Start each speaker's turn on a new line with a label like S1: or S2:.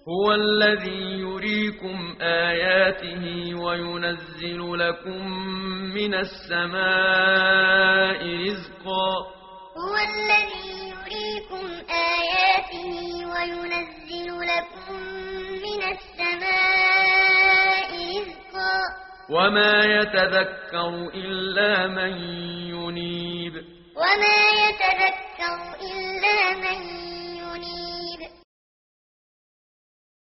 S1: هو الذي يريكم آياته وينزل لكم من السماء رزقا
S2: هو الذي يريكم آياته وينزل لكم من السماء رزقا
S1: وما يتذكر إلا من ينيب
S2: وما يتذكر إلا من ينيب